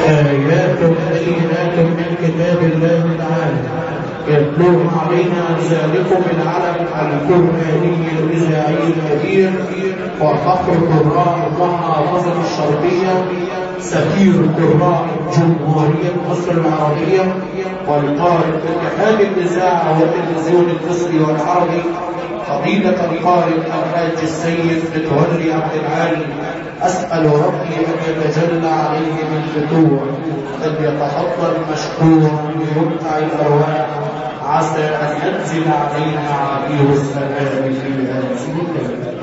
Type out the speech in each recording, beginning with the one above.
آيات بينات من كتاب الله تعالى يتلوه علينا ذلكم العلم القرآني الإذاعي الكبير وفخر قراء المحافظة الشرقية سفير قراء جمهورية مصر العربية والقارئ اتحاد الإذاعة والتلفزيون المصري والعربي فضيلة القارئ الحاج السيد متولي عبد العالي. أسأل ربي أن يتجلى عليه بالفتوح أن يتفضل مشكورا بمتع الأرواح عسى أن ينزل علينا عبير السلام في هذه الليلة.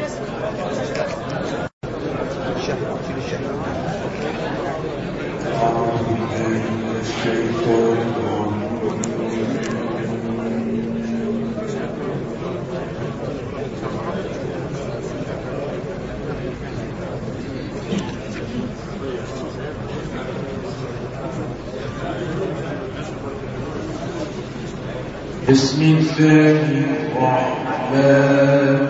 بسم الله الرحمن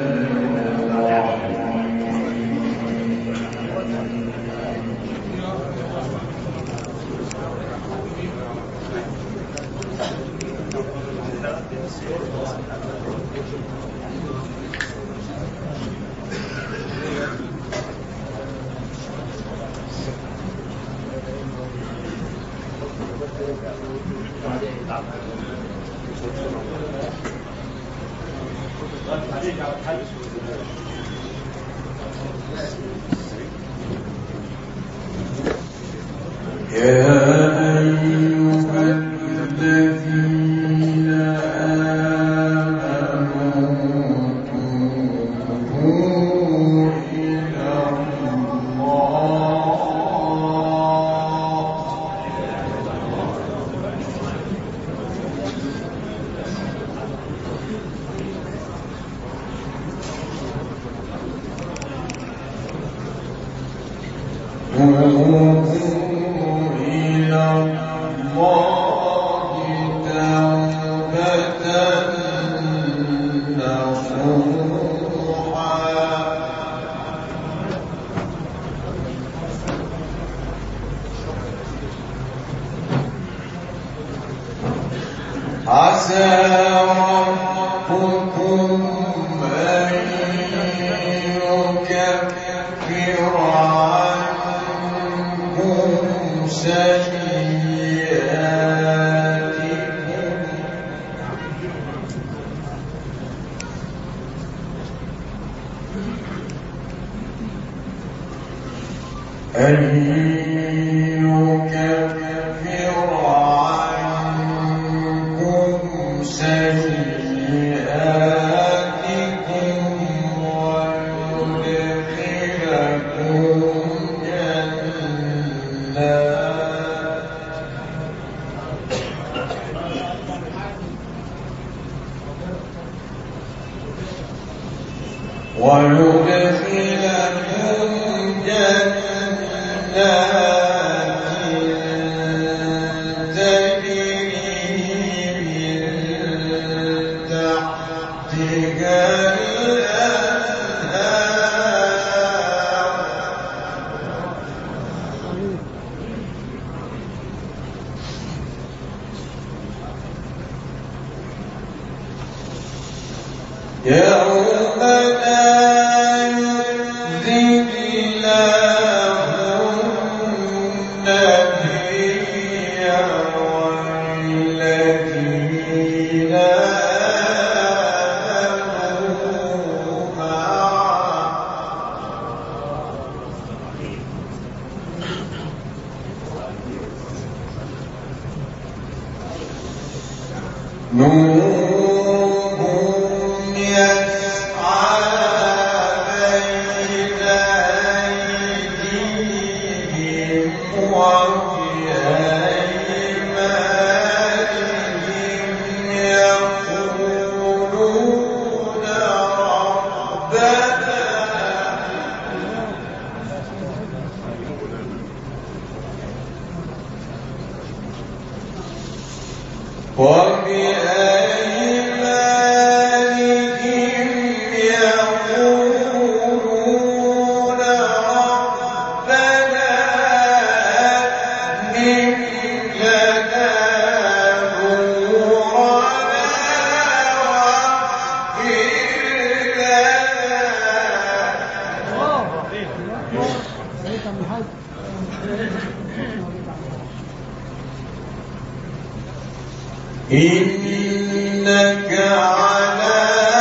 إنك على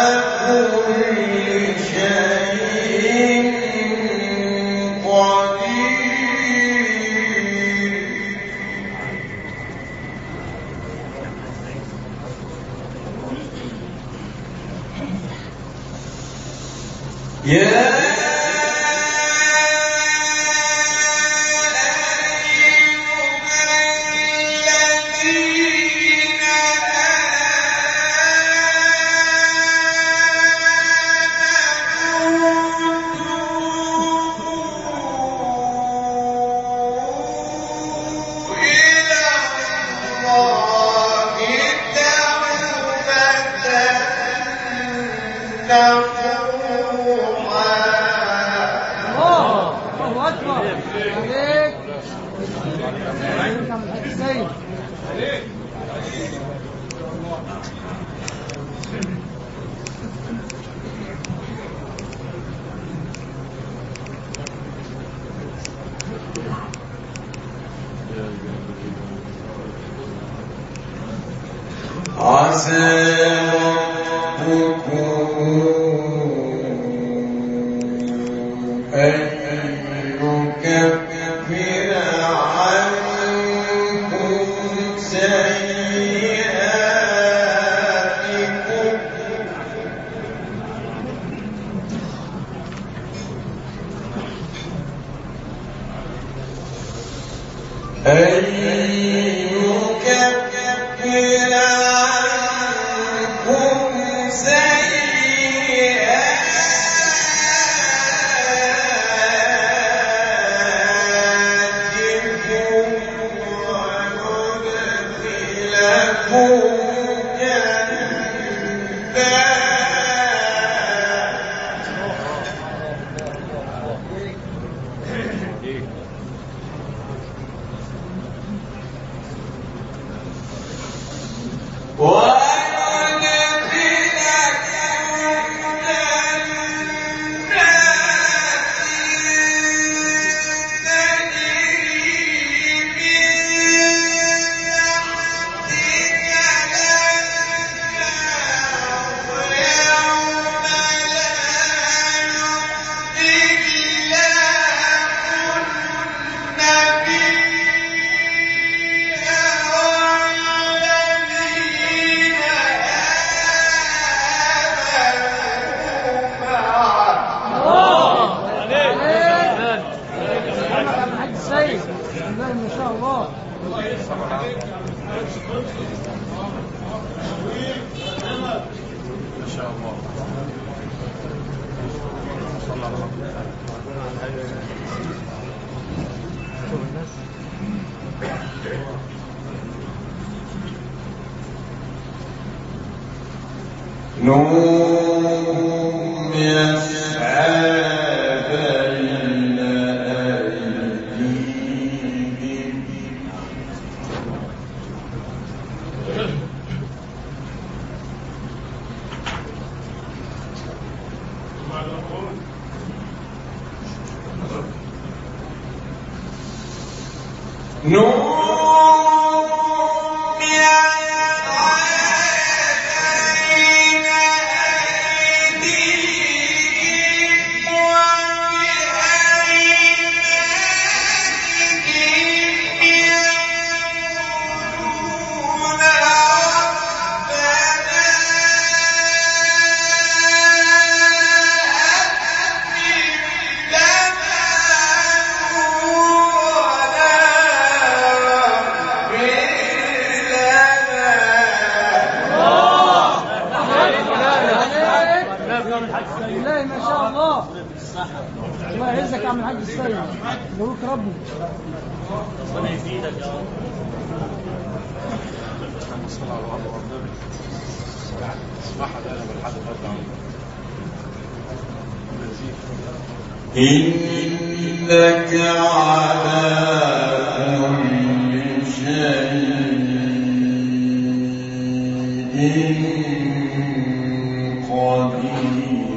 كل شيء قدير. يا عسى ربكم أن يكفر عنكم سيئاتكم نوم يسعى بين أيديهم بالله ما شاء الله. الله يعزك يا عم الحاج السيد، مبروك ربي. ربنا يزيدك يا رب. إنك على كل شيء قدير.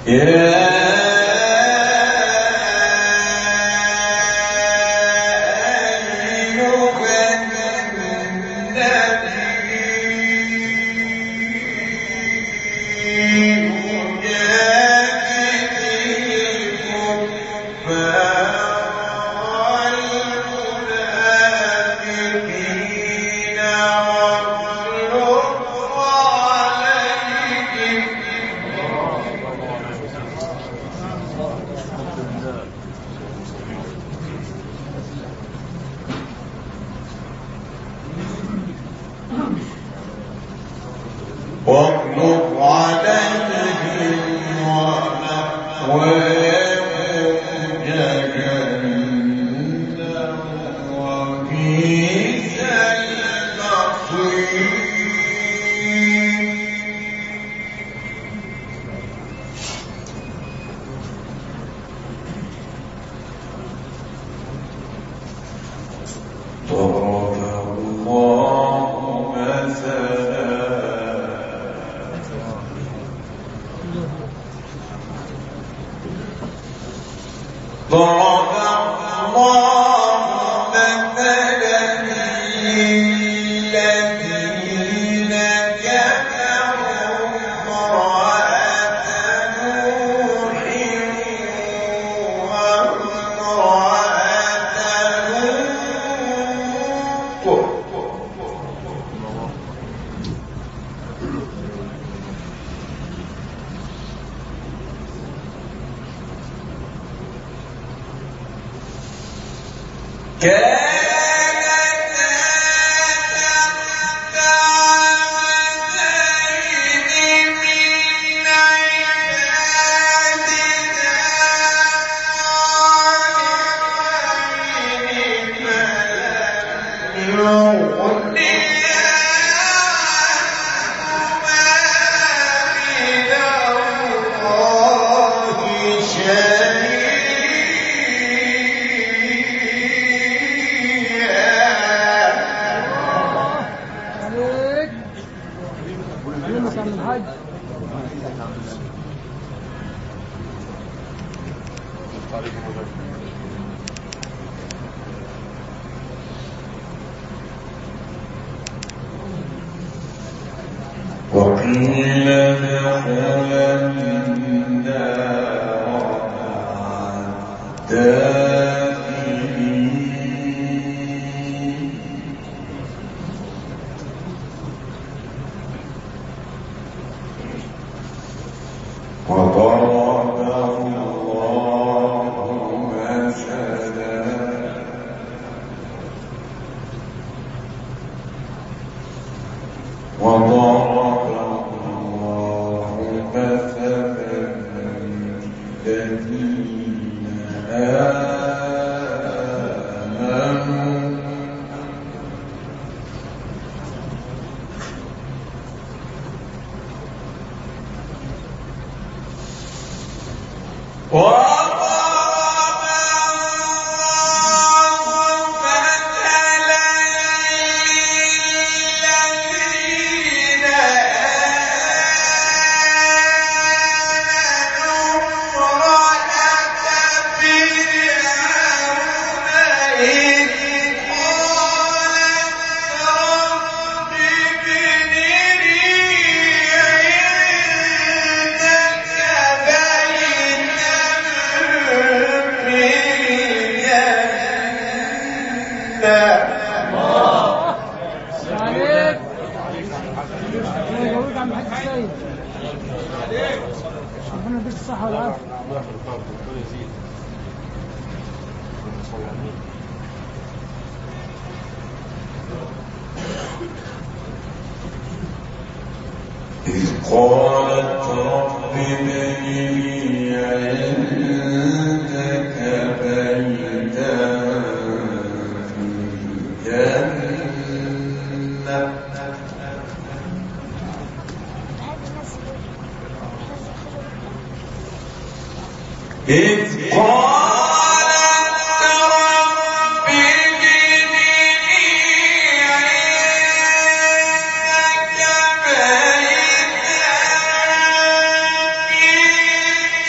واغلظ عليهم ومأواهم جهنم وبئس المصير. ضرب الله مثلا للذين كفروا امرأة نوح وامرأة لوط وقيل ادخلا النار مع الداخلين. وضرب الله مثلا للذين آمنوا ربنا يديك الصحة والعافية. إذ قالت رب ابن لي عندك بيتا في الجنة إذ قالت رب ابن لي عندك بيتا في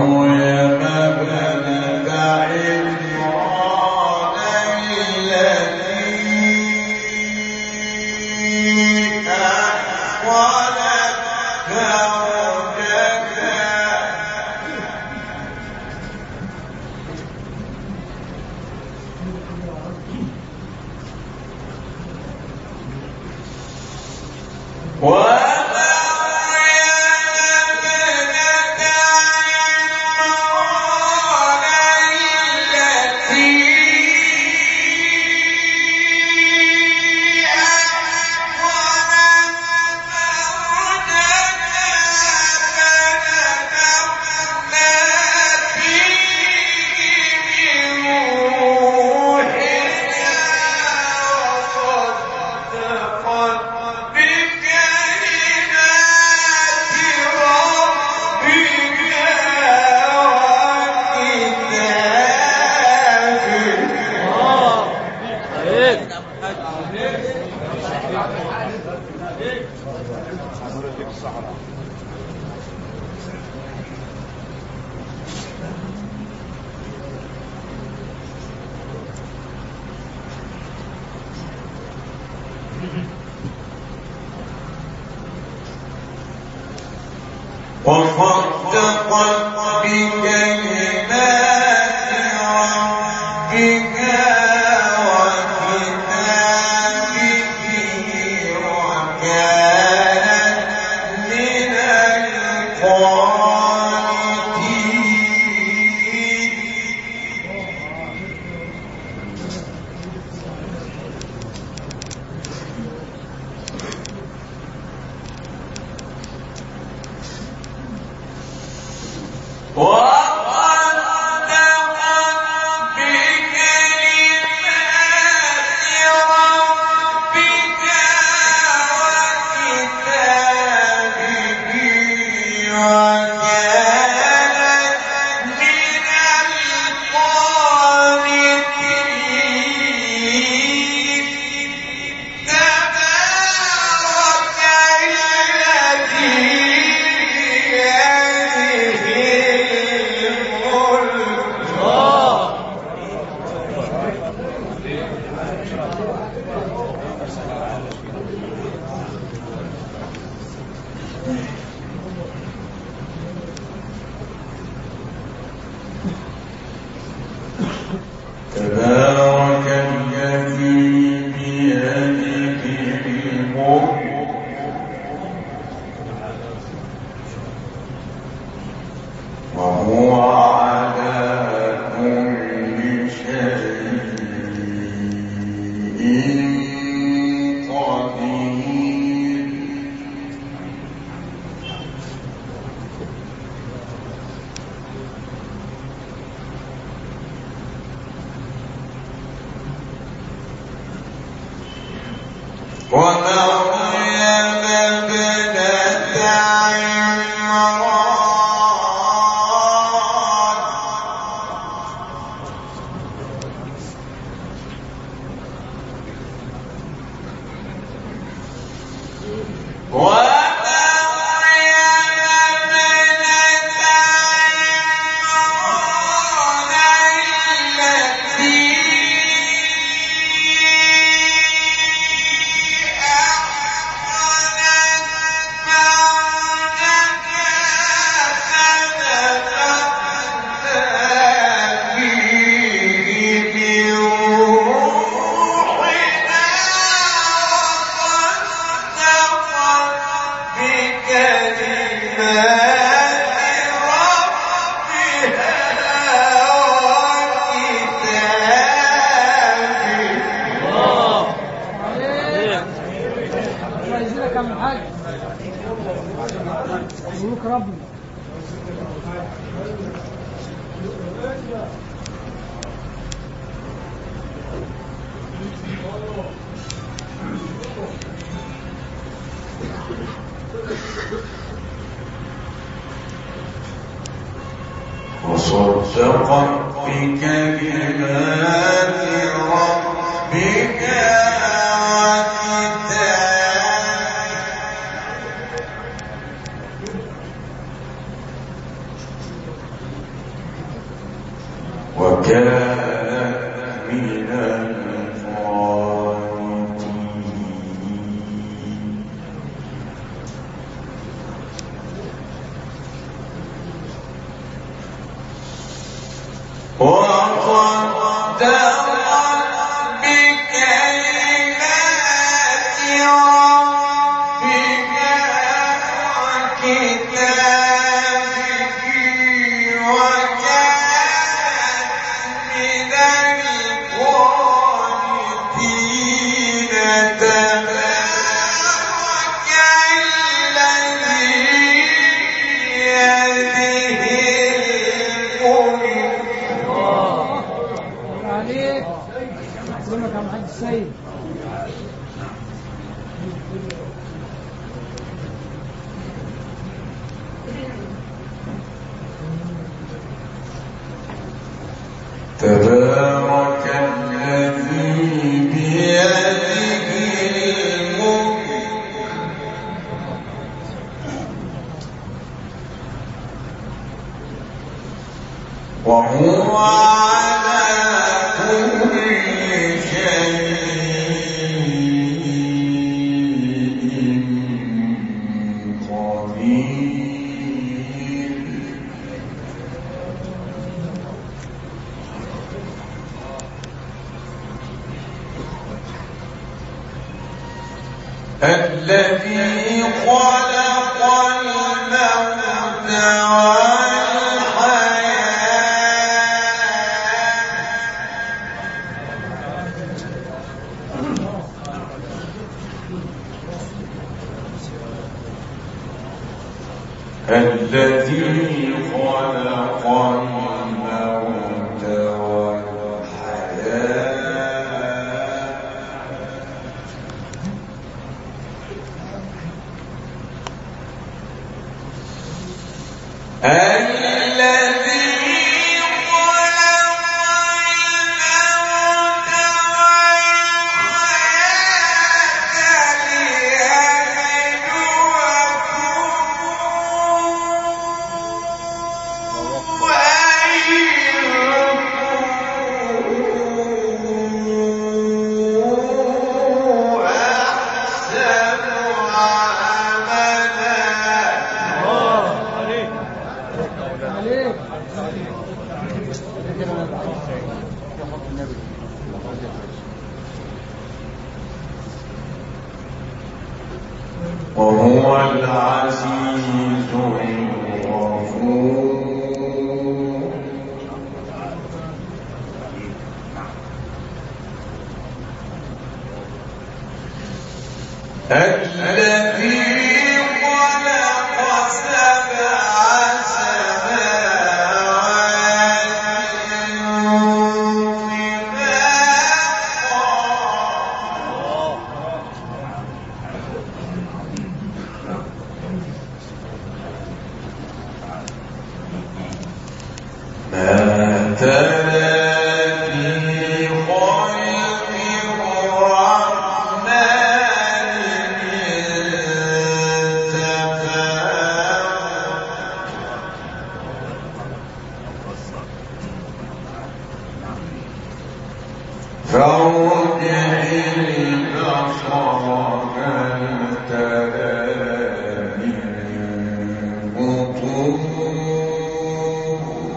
وصدقت بكلمات ربك وكتابه وكانت من تبارك الذي بيده الملك وهو على كل شيء قدير ومريم ابنة عمران مبروك ربنا. وصدقت بكلمات ربك وكانت من القانتين وقدرت بكلمات ربك وكتابه وكانت من القانتين تبارك الذي بيده الملك عليك سلمك على الحاج السيد. تبارك الذي بيده الملك وهو على كل شيء قدير الذي خلق الموت والحياة الذي خلق الموت والحياة الذي خلق الموت وهو العزيز الغفور الذي خلق سبع سماوات ما ترى في خلق الرحمن من تفاوت فارجع البصر هل ترى من فطور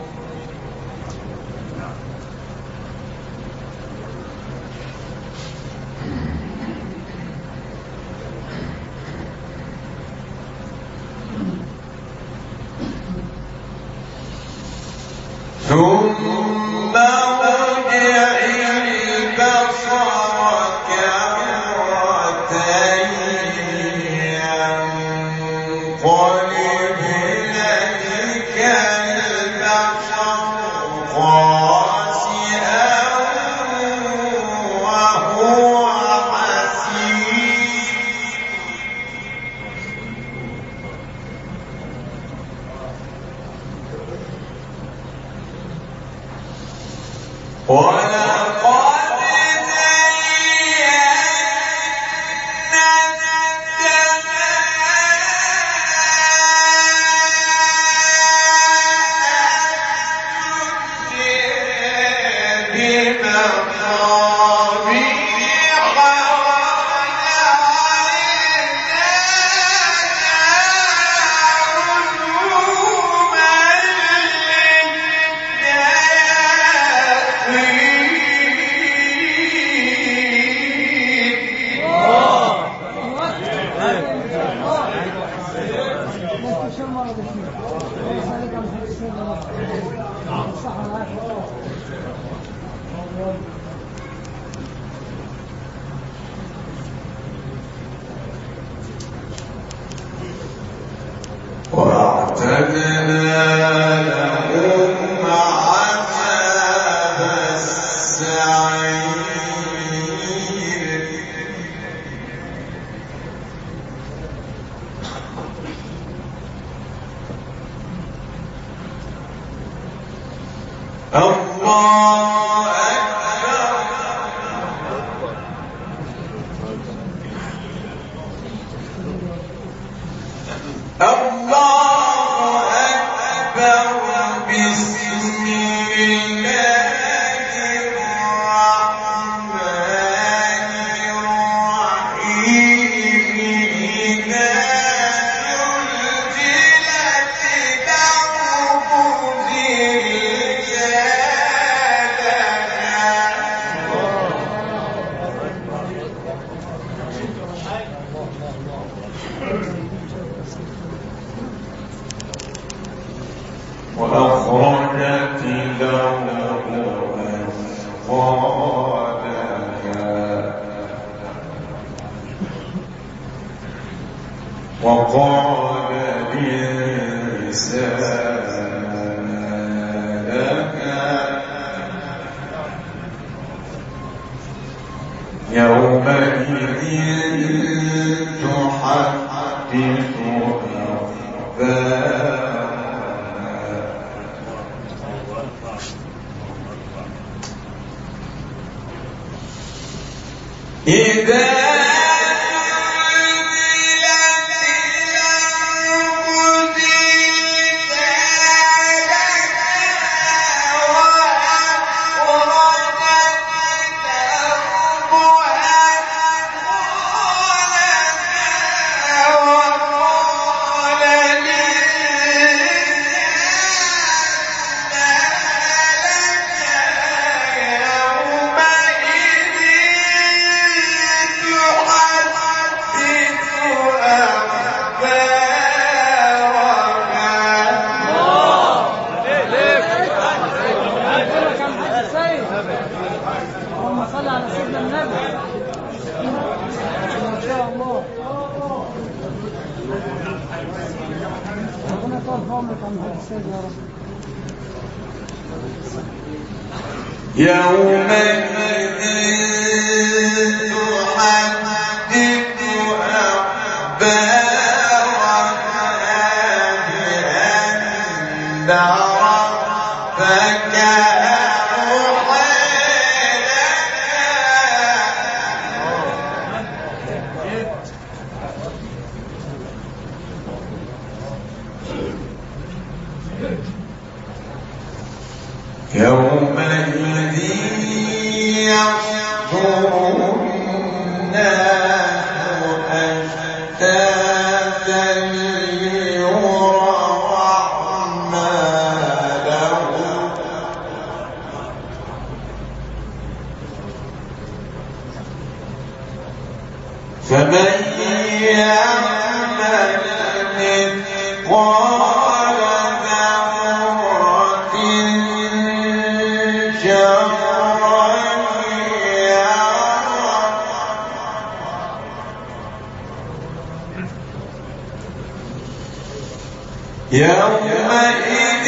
ثم ارجع البصر كرتين ينقلب إليك البصر خاسئا وهو حسير ولقد زينا السماء إن شاء الله الاثنين. عليك عن حق السنة. صح ولا وأعتدنا لهم عذاب السعير الله أكبر الله أكبر بسم الله الرحمن الرحيم إذا زلزلت الأرض وأخرجت الأرض أثقالها وقال الإنسان لها يومئذ تحدث أخبارها إذا يومئذ تحدث أخبارها بأن ربك أوحى لها يومئذ يحضر الناس أشتاتا ليروا أعمالهم فمن يعمل مثقال ذرة شرا يره يومئذ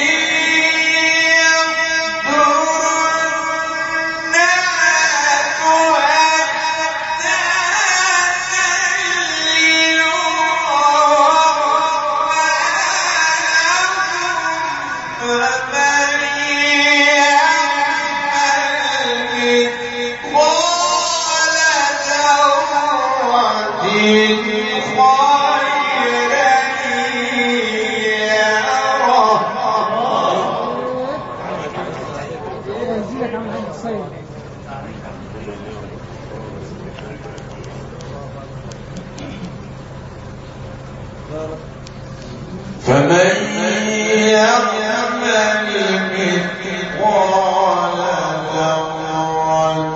فمن يعمل مثقال ذرة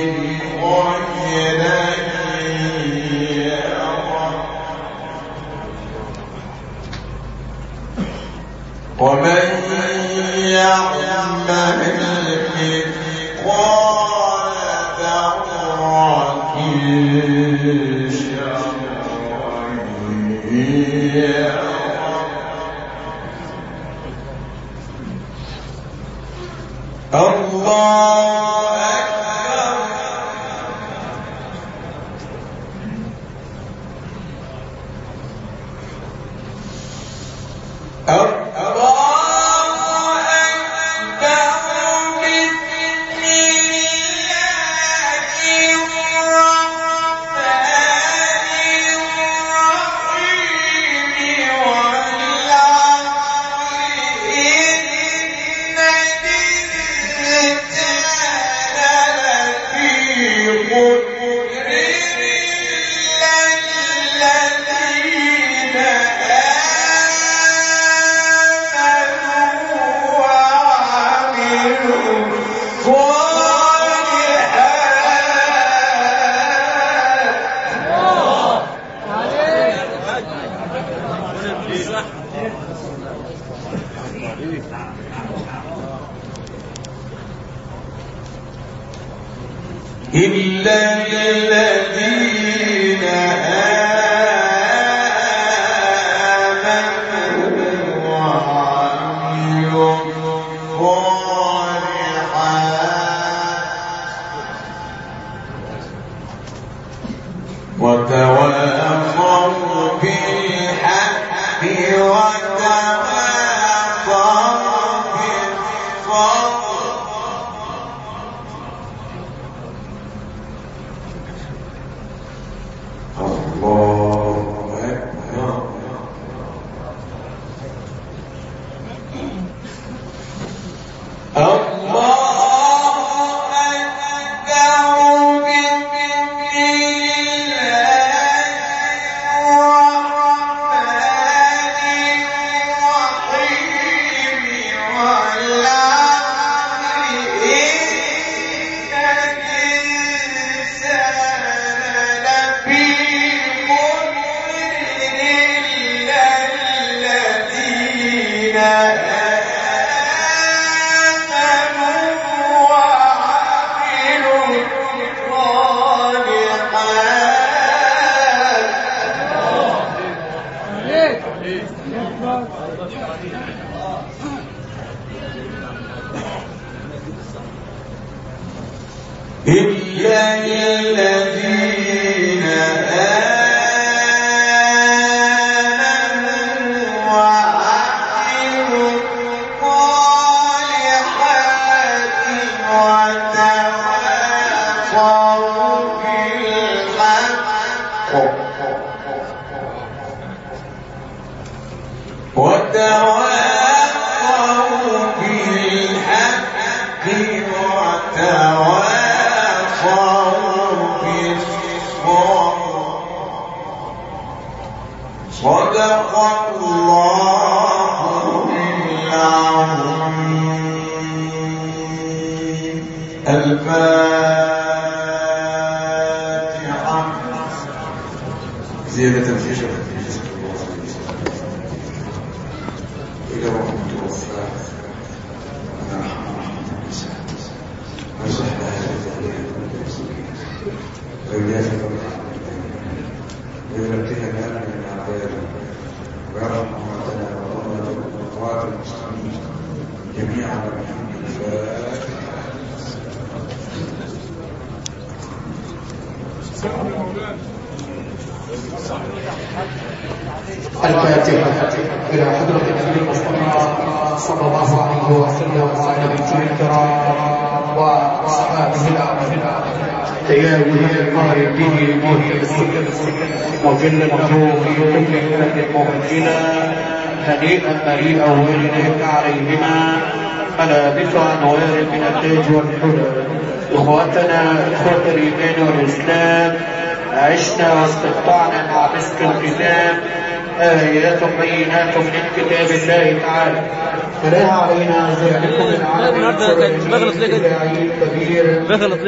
خيرا يره ومن يعمل مثقال ذرة شرا يره الله أكبر. إلا الذين آمنوا وعملوا الصالحات وتواصوا بالحق وتواصوا بالصبر. إلا الذين آمنوا وعملوا الصالحات وتواصوا بالحق وتواصوا بالحق صدق الله العظيم. الفاتحة. زيادة في شرف إلى روح توفى وصحبه ويجازي ويرتها لنا من أعدائنا ويرحم موتنا وأموات المسلمين جميعا بحمد الفاتحة. الفاتحة إلى حضرة النبي المصطفى صلى الله عليه وسلم وعلى بيته الكرام وأصحابه الأعلى. يا ولي القهر به المتمسك وجل له في كل حلة مهجنا هنيئا مريئا وإليك عليهما ملابس أنوار من التاج والحلى. إخوتنا إخوة الإيمان والإسلام عشنا واستقطعنا مع مسك الختام آيات بينات من كتاب الله تعالى فلا علينا ذلكم العالم الكبير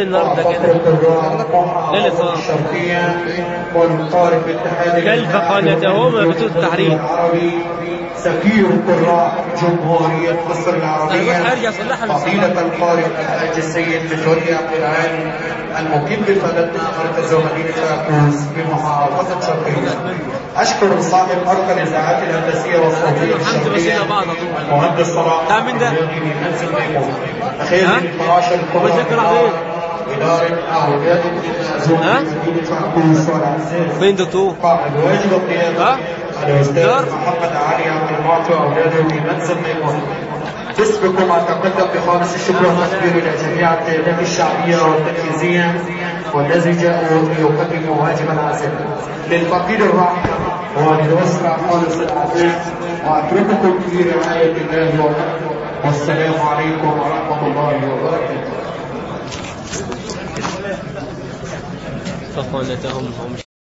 الشرقية والقارئ بالاتحاد كيف قالتهم بتوت التحرير سفير قراء جمهورية مصر العربية فضيلة القارئ الحاج السيد بجوري عبد العال المقيم ببلدنا مركز مدينة فاكوس بمحافظة شرقية. أشكر صاحب أرقى الإذاعات الهندسية والصوتية الشرقية المهندس صلاح منزل ميمون أخير الفراش القرآن إدارة أولاد مدينة فاكوس والعزيز فين دكتور؟ قائد واجب القيادة الأستاذ محمد علي عبد المعطي وأولاده في منزل ميمون. تسبق ما تقدم بخالص الشكر والتقدير إلى جميع القيادات الشعبية والتنفيذية والذي جاءوا ليقدموا واجب العزاء للفقيد الراحل وللأسرة خالص العزاء وأترككم في رعاية الله وبركاته والسلام عليكم ورحمة الله وبركاته. فقالتهم